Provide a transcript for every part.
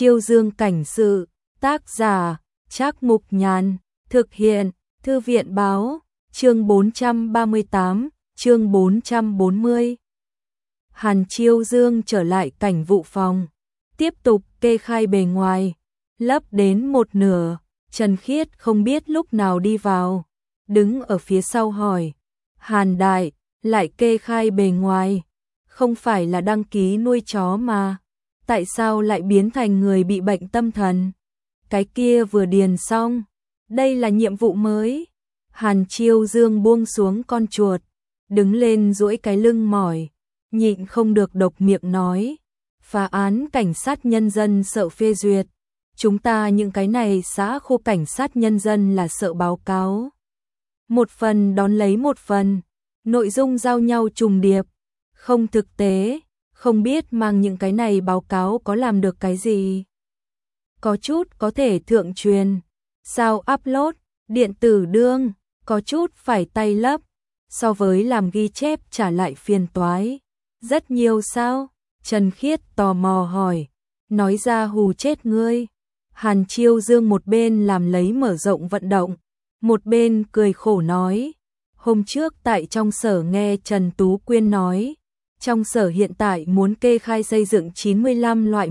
Chiêu Dương cảnh sự, tác giả, Trác Mục Nhàn, thực hiện, Thư viện báo, chương 438, chương 440. Hàn Chiêu Dương trở lại cảnh vụ phòng, tiếp tục kê khai bề ngoài, lấp đến một nửa, Trần Khiết không biết lúc nào đi vào, đứng ở phía sau hỏi, Hàn đại, lại kê khai bề ngoài, không phải là đăng ký nuôi chó mà, tại sao lại biến thành người bị bệnh tâm thần? Cái kia vừa điền xong, đây là nhiệm vụ mới. Hàn Chiêu Dương buông xuống con chuột, đứng lên duỗi cái lưng mỏi, nhịn không được độc miệng nói, phá án cảnh sát nhân dân sợ phê duyệt, chúng ta những cái này xã khu cảnh sát nhân dân là sợ báo cáo. Một phần đón lấy một phần, nội dung giao nhau trùng điệp, không thực tế, không biết mang những cái này báo cáo có làm được cái gì. Có chút có thể thượng truyền, sao upload, điện tử đương, có chút phải tay lấp, so với làm ghi chép trả lại phiền toái. Rất nhiều sao? Trần Khiết tò mò hỏi, nói ra hù chết ngươi. Hàn Chiêu Dương một bên làm lấy mở rộng vận động, một bên cười khổ nói, hôm trước tại trong sở nghe Trần Tú Quyên nói, trong sở hiện tại muốn kê khai xây dựng 95 loại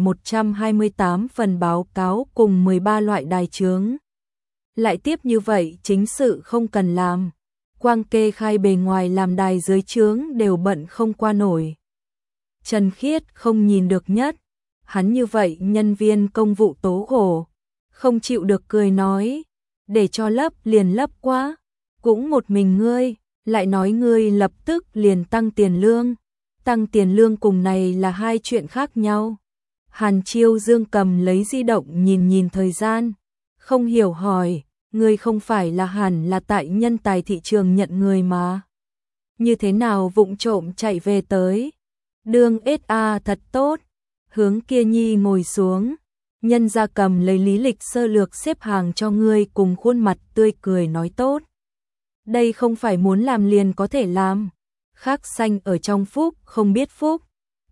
128 phần báo cáo cùng 13 loại đài chướng. Lại tiếp như vậy chính sự không cần làm, quang kê khai bề ngoài làm đài dưới chướng đều bận không qua nổi. Trần Khiết không nhìn được nhất, hắn như vậy nhân viên công vụ tố khổ, không chịu được cười nói, để cho lấp liền lấp quá, cũng một mình ngươi, lại nói ngươi lập tức liền tăng tiền lương. Tăng tiền lương cùng này là hai chuyện khác nhau. Hàn Chiêu Dương cầm lấy di động nhìn nhìn thời gian, không hiểu hỏi, ngươi không phải là hẳn là tại nhân tài thị trường nhận người mà. Như thế nào vụng trộm chạy về tới? Đương SA thật tốt. Hướng kia nhi ngồi xuống, nhân gia cầm lấy lý lịch sơ lược xếp hàng cho ngươi cùng khuôn mặt tươi cười nói tốt. Đây không phải muốn làm liền có thể làm. Khác xanh ở trong phúc không biết phúc.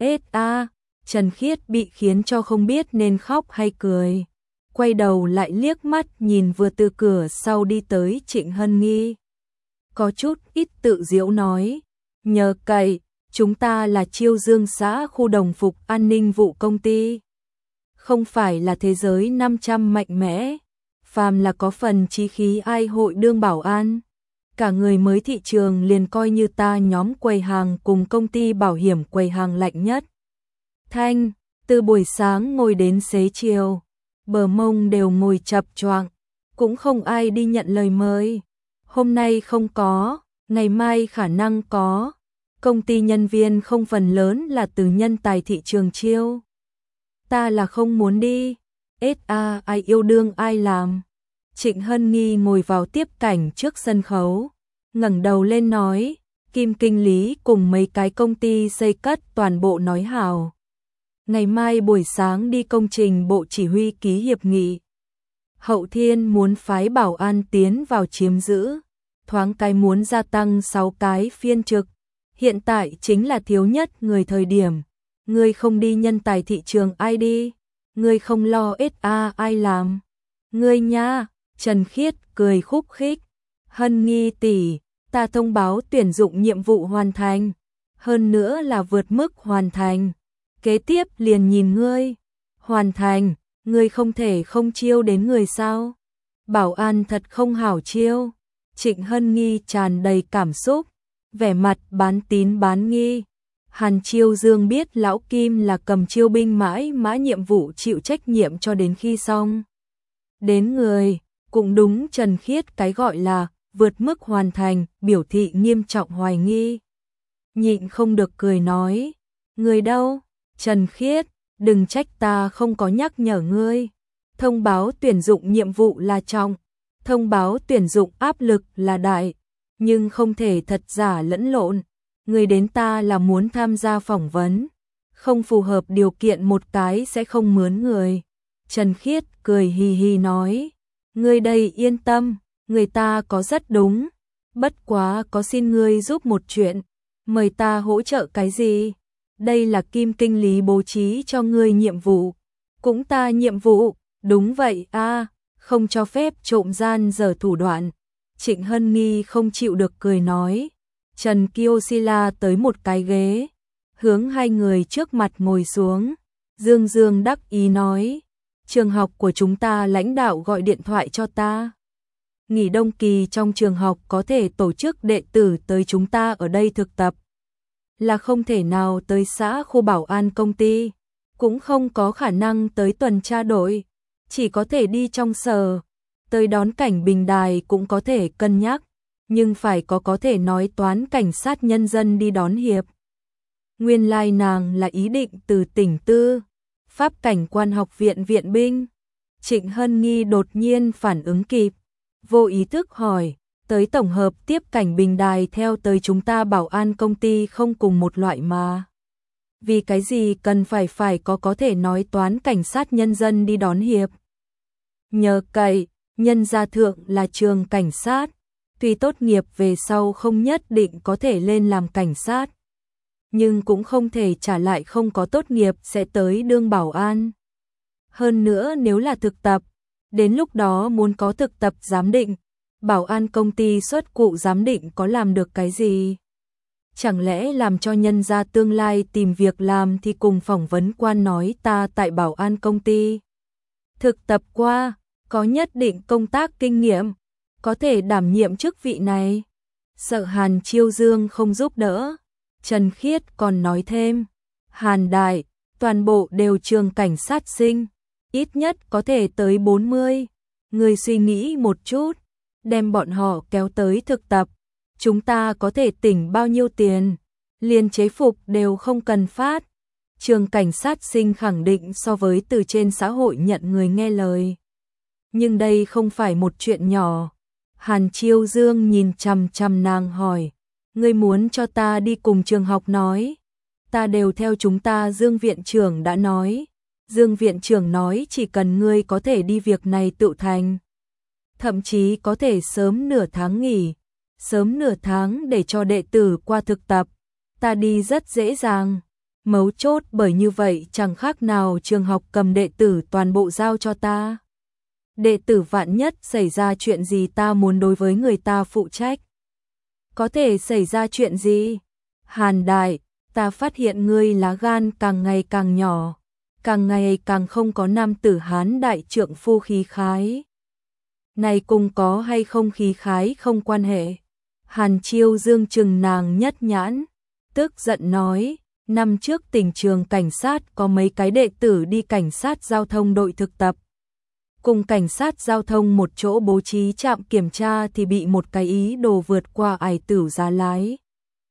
Trần Khiết bị khiến cho không biết nên khóc hay cười. Quay đầu lại liếc mắt nhìn vừa từ cửa sau đi tới Trịnh Hân Nghi. Có chút ít tự giễu nói, nhờ cậy, chúng ta là Chiêu Dương xã khu đồng phục an ninh vụ công ty. Không phải là thế giới 500 mạnh mẽ, phàm là có phần chí khí ai hội đương bảo an. Cả người mới thị trường liền coi như ta nhóm quầy hàng cùng công ty bảo hiểm quầy hàng lạnh nhất. Thanh, từ buổi sáng ngồi đến xế chiều, bờ mông đều ngồi chập choạng, cũng không ai đi nhận lời mời. Hôm nay không có, ngày mai khả năng có. Công ty nhân viên không phần lớn là từ nhân tài thị trường chiêu. Ta là không muốn đi, ai yêu đương ai làm. Trịnh Hân Nghi ngồi vào tiếp cảnh trước sân khấu, ngẩng đầu lên nói, Kim kinh lý cùng mấy cái công ty xây cất toàn bộ nói hào. Ngày mai buổi sáng đi công trình bộ chỉ huy ký hiệp nghị. Hậu Thiên muốn phái bảo an tiến vào chiếm giữ, thoáng cái muốn gia tăng 6 cái phiên trực. Hiện tại chính là thiếu nhất người thời điểm. Ngươi không đi nhân tài thị trường ai đi, ngươi không lo ai làm. Ngươi nha. Trần Khiết cười khúc khích, Hân Nghi tỷ, ta thông báo tuyển dụng nhiệm vụ hoàn thành, hơn nữa là vượt mức hoàn thành, kế tiếp liền nhìn ngươi. Hoàn thành, ngươi không thể không chiêu đến người sao? Bảo an thật không hảo chiêu. Trịnh Hân Nghi tràn đầy cảm xúc, vẻ mặt bán tín bán nghi. Hàn Chiêu Dương biết lão Kim là cầm chiêu binh mãi mã nhiệm vụ chịu trách nhiệm cho đến khi xong. Đến người, cũng đúng Trần Khiết cái gọi là vượt mức hoàn thành, biểu thị nghiêm trọng hoài nghi. Nhịn không được cười nói, người đâu? Trần Khiết, đừng trách ta không có nhắc nhở ngươi. Thông báo tuyển dụng nhiệm vụ là trọng, thông báo tuyển dụng áp lực là đại, nhưng không thể thật giả lẫn lộn. Người đến ta là muốn tham gia phỏng vấn, không phù hợp điều kiện một cái sẽ không mướn người. Trần Khiết cười hì hì nói, ngươi đây yên tâm, người ta có rất đúng, bất quá có xin ngươi giúp một chuyện, mời ta hỗ trợ cái gì? Đây là Kim kinh lý bố trí cho ngươi nhiệm vụ, Cũng ta nhiệm vụ, đúng vậy a, không cho phép trộm gian dở thủ đoạn. Trịnh Hân Nghi không chịu được cười nói. Trần Kiosila tới một cái ghế, hướng hai người trước mặt ngồi xuống. Dương Dương đắc ý nói, trường học của chúng ta lãnh đạo gọi điện thoại cho ta. Nghỉ đông kỳ trong trường học có thể tổ chức đệ tử tới chúng ta ở đây thực tập. Là không thể nào tới xã khu bảo an công ty, cũng không có khả năng tới tuần tra đội, chỉ có thể đi trong sở. Tới đón cảnh bình đài cũng có thể cân nhắc, nhưng phải có thể nói toán cảnh sát nhân dân đi đón hiệp. Nguyên lai nàng là ý định từ tỉnh tư, Pháp cảnh quan học viện viện binh. Trịnh Hân Nghi đột nhiên phản ứng kịp, vô ý thức hỏi, tới tổng hợp tiếp cảnh bình đài theo tới chúng ta bảo an công ty không cùng một loại mà. Vì cái gì cần phải có thể nói toán cảnh sát nhân dân đi đón hiệp. Nhờ cậy, nhân gia thượng là trường cảnh sát, tuy tốt nghiệp về sau không nhất định có thể lên làm cảnh sát, nhưng cũng không thể trả lại không có tốt nghiệp sẽ tới đương bảo an. Hơn nữa nếu là thực tập, đến lúc đó muốn có thực tập giám định, bảo an công ty xuất cụ giám định có làm được cái gì? Chẳng lẽ làm cho nhân gia tương lai tìm việc làm thì cùng phỏng vấn quan nói ta tại bảo an công ty thực tập qua, có nhất định công tác kinh nghiệm, có thể đảm nhiệm chức vị này. Sợ Hàn Chiêu Dương không giúp đỡ, Trần Khiết còn nói thêm, Hàn đại, toàn bộ đều trường cảnh sát sinh, ít nhất có thể tới 40. Người suy nghĩ một chút, đem bọn họ kéo tới thực tập, chúng ta có thể tỉnh bao nhiêu tiền, liền chế phục đều không cần phát. Trường cảnh sát sinh khẳng định so với từ trên xã hội nhận người nghe lời. Nhưng đây không phải một chuyện nhỏ. Hàn Chiêu Dương nhìn chằm chằm nàng hỏi, ngươi muốn cho ta đi cùng trường học nói? Ta đều theo chúng ta Dương viện trưởng đã nói. Dương viện trưởng nói chỉ cần ngươi có thể đi việc này tự thành. Thậm chí có thể sớm nửa tháng nghỉ, sớm nửa tháng để cho đệ tử qua thực tập. Ta đi rất dễ dàng. Mấu chốt bởi như vậy chẳng khác nào trường học cầm đệ tử toàn bộ giao cho ta. Đệ tử vạn nhất xảy ra chuyện gì ta muốn đối với người ta phụ trách. Có thể xảy ra chuyện gì? Hàn đại, ta phát hiện ngươi lá gan càng ngày càng nhỏ, càng ngày càng không có nam tử Hán đại trượng phu khí khái. Này cùng có hay không khí khái không quan hệ. Hàn Chiêu Dương chừng nàng nhất nhãn, tức giận nói, năm trước tỉnh trường cảnh sát có mấy cái đệ tử đi cảnh sát giao thông đội thực tập. Cùng cảnh sát giao thông một chỗ bố trí trạm kiểm tra thì bị một cái ý đồ vượt qua ải tử giá lái.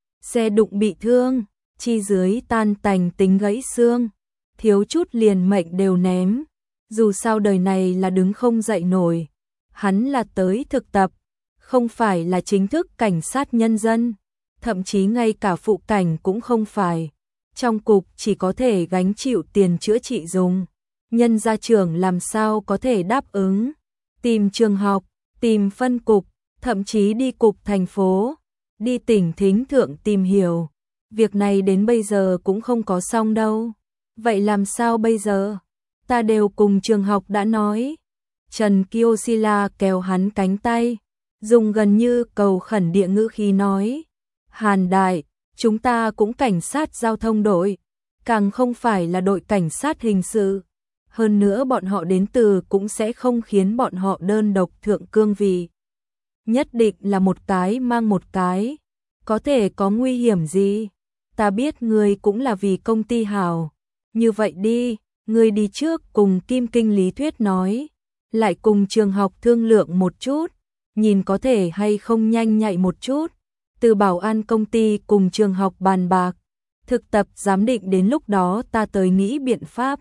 Xe đụng bị thương, chi dưới tan tành tính gãy xương, thiếu chút liền mệnh đều ném. Dù sao đời này là đứng không dậy nổi. Hắn là tới thực tập, không phải là chính thức cảnh sát nhân dân, thậm chí ngay cả phụ cảnh cũng không phải. Trong cục chỉ có thể gánh chịu tiền chữa trị dùng. Nhân gia trưởng làm sao có thể đáp ứng. Tìm trường học, tìm phân cục, thậm chí đi cục thành phố, đi tỉnh thính thượng tìm hiểu. Việc này đến bây giờ cũng không có xong đâu. Vậy làm sao bây giờ? Ta đều cùng trường học đã nói. Trần Kiosila kéo hắn cánh tay, dùng gần như cầu khẩn địa ngữ khí nói. Hàn đại, chúng ta cũng cảnh sát giao thông đội, càng không phải là đội cảnh sát hình sự. Hơn nữa bọn họ đến từ cũng sẽ không khiến bọn họ đơn độc thượng cương vị. Nhất định là một cái mang một cái. Có thể có nguy hiểm gì? Ta biết ngươi cũng là vì công ty hào. Như vậy đi, ngươi đi trước cùng Kim Kinh lý thuyết nói. Lại cùng trường học thương lượng một chút. Nhìn có thể hay không nhanh nhạy một chút. Từ bảo an công ty cùng trường học bàn bạc. Thực tập giám định đến lúc đó ta tới nghĩ biện pháp.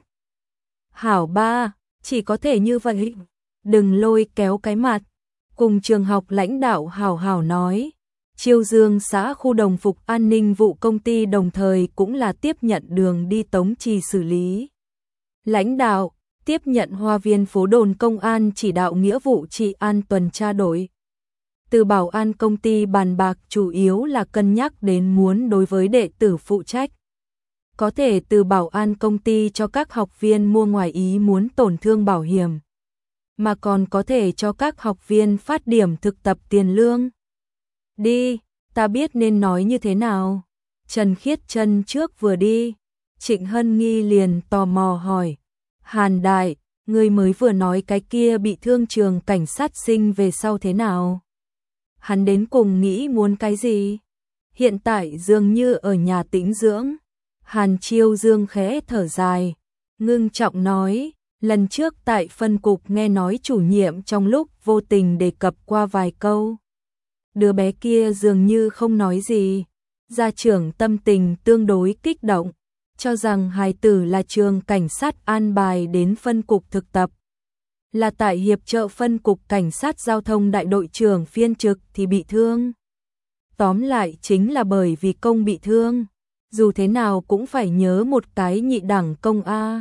Hảo ba, chỉ có thể như vậy. Đừng lôi kéo cái mặt. Cùng trường học lãnh đạo hảo hảo nói. Chiêu Dương xã khu đồng phục an ninh vụ công ty đồng thời cũng là tiếp nhận đường đi Tống Trì xử lý. Lãnh đạo, tiếp nhận Hoa Viên phố đồn công an chỉ đạo nghĩa vụ trị an tuần tra đội. Từ bảo an công ty bàn bạc chủ yếu là cân nhắc đến muốn đối với đệ tử phụ trách. có thể từ bảo an công ty cho các học viên mua ngoài ý muốn tổn thương bảo hiểm, mà còn có thể cho các học viên phát điểm thực tập tiền lương. Đi, ta biết nên nói như thế nào. Trần Khiết chân trước vừa đi, Trịnh Hân Nghi liền tò mò hỏi, Hàn Đại, ngươi mới vừa nói cái kia bị thương trường cảnh sát sinh về sau thế nào? Hắn đến cùng nghĩ muốn cái gì? Hiện tại dường như ở nhà tĩnh dưỡng. Hàn Chiêu Dương khẽ thở dài, ngưng trọng nói, lần trước tại phân cục nghe nói chủ nhiệm trong lúc vô tình đề cập qua vài câu. Đứa bé kia dường như không nói gì, gia trưởng tâm tình tương đối kích động, cho rằng hài tử là trường cảnh sát an bài đến phân cục thực tập. Là tại hiệp trợ phân cục cảnh sát giao thông đại đội trưởng phiên trực thì bị thương. Tóm lại chính là bởi vì công bị thương, dù thế nào cũng phải nhớ một cái nhị đẳng công a.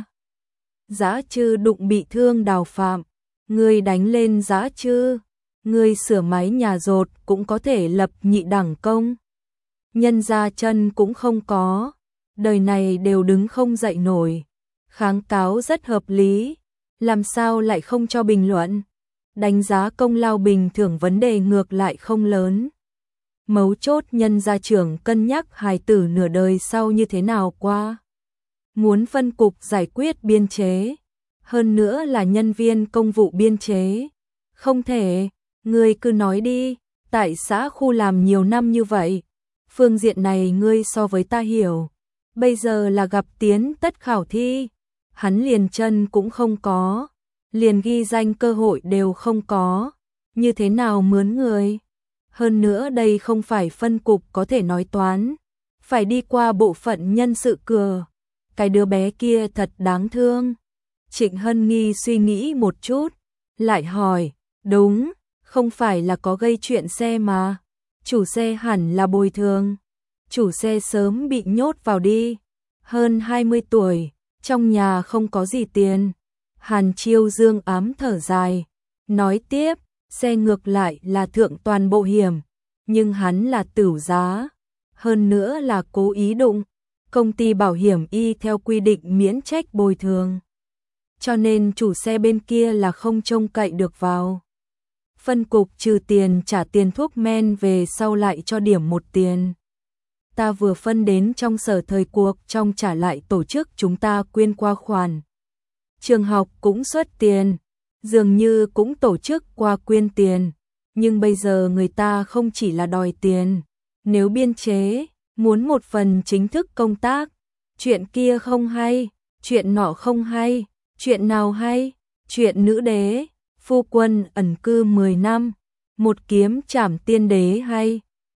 Dã Trư đụng bị thương Đào Phạm, ngươi đánh lên Dã Trư, ngươi sửa máy nhà rột cũng có thể lập nhị đẳng công. Nhân ra chân cũng không có, đời này đều đứng không dậy nổi. Kháng cáo rất hợp lý, làm sao lại không cho bình luận? Đánh giá công lao bình thưởng vấn đề ngược lại không lớn. Mấu chốt nhân gia trưởng cân nhắc hài tử nửa đời sau như thế nào qua. Muốn phân cục giải quyết biên chế, hơn nữa là nhân viên công vụ biên chế. Không thể, ngươi cứ nói đi, tại xã khu làm nhiều năm như vậy, phương diện này ngươi so với ta hiểu. Bây giờ là gặp tiến tất khảo thi, hắn liền chân cũng không có, liền ghi danh cơ hội đều không có, như thế nào mướn người? Hơn nữa đây không phải phân cục có thể nói toán, phải đi qua bộ phận nhân sự cửa. Cái đứa bé kia thật đáng thương. Trịnh Hân Nghi suy nghĩ một chút, lại hỏi, đúng, không phải là có gây chuyện xe mà, chủ xe hẳn là bồi thường. Chủ xe sớm bị nhốt vào đi, hơn 20 tuổi, trong nhà không có gì tiền. Hàn Chiêu Dương ám thở dài, nói tiếp, xe ngược lại là thượng toàn bộ hiểm, nhưng hắn là tửu giá, hơn nữa là cố ý đụng. Công ty bảo hiểm y theo quy định miễn trách bồi thường, cho nên chủ xe bên kia là không trông cậy được vào. Phân cục trừ tiền trả tiền thuốc men về sau lại cho điểm một tiền. Ta vừa phân đến trong sở thời cuộc trong trả lại tổ chức chúng ta quyên qua khoản. Trường học cũng xuất tiền, dường như cũng tổ chức qua quyên tiền, nhưng bây giờ người ta không chỉ là đòi tiền, nếu biên chế, muốn một phần chính thức công tác, chuyện kia không hay, chuyện nọ không hay, chuyện nào hay, chuyện nữ đế, phu quân ẩn cư 10 năm, một kiếm trảm tiên đế hay.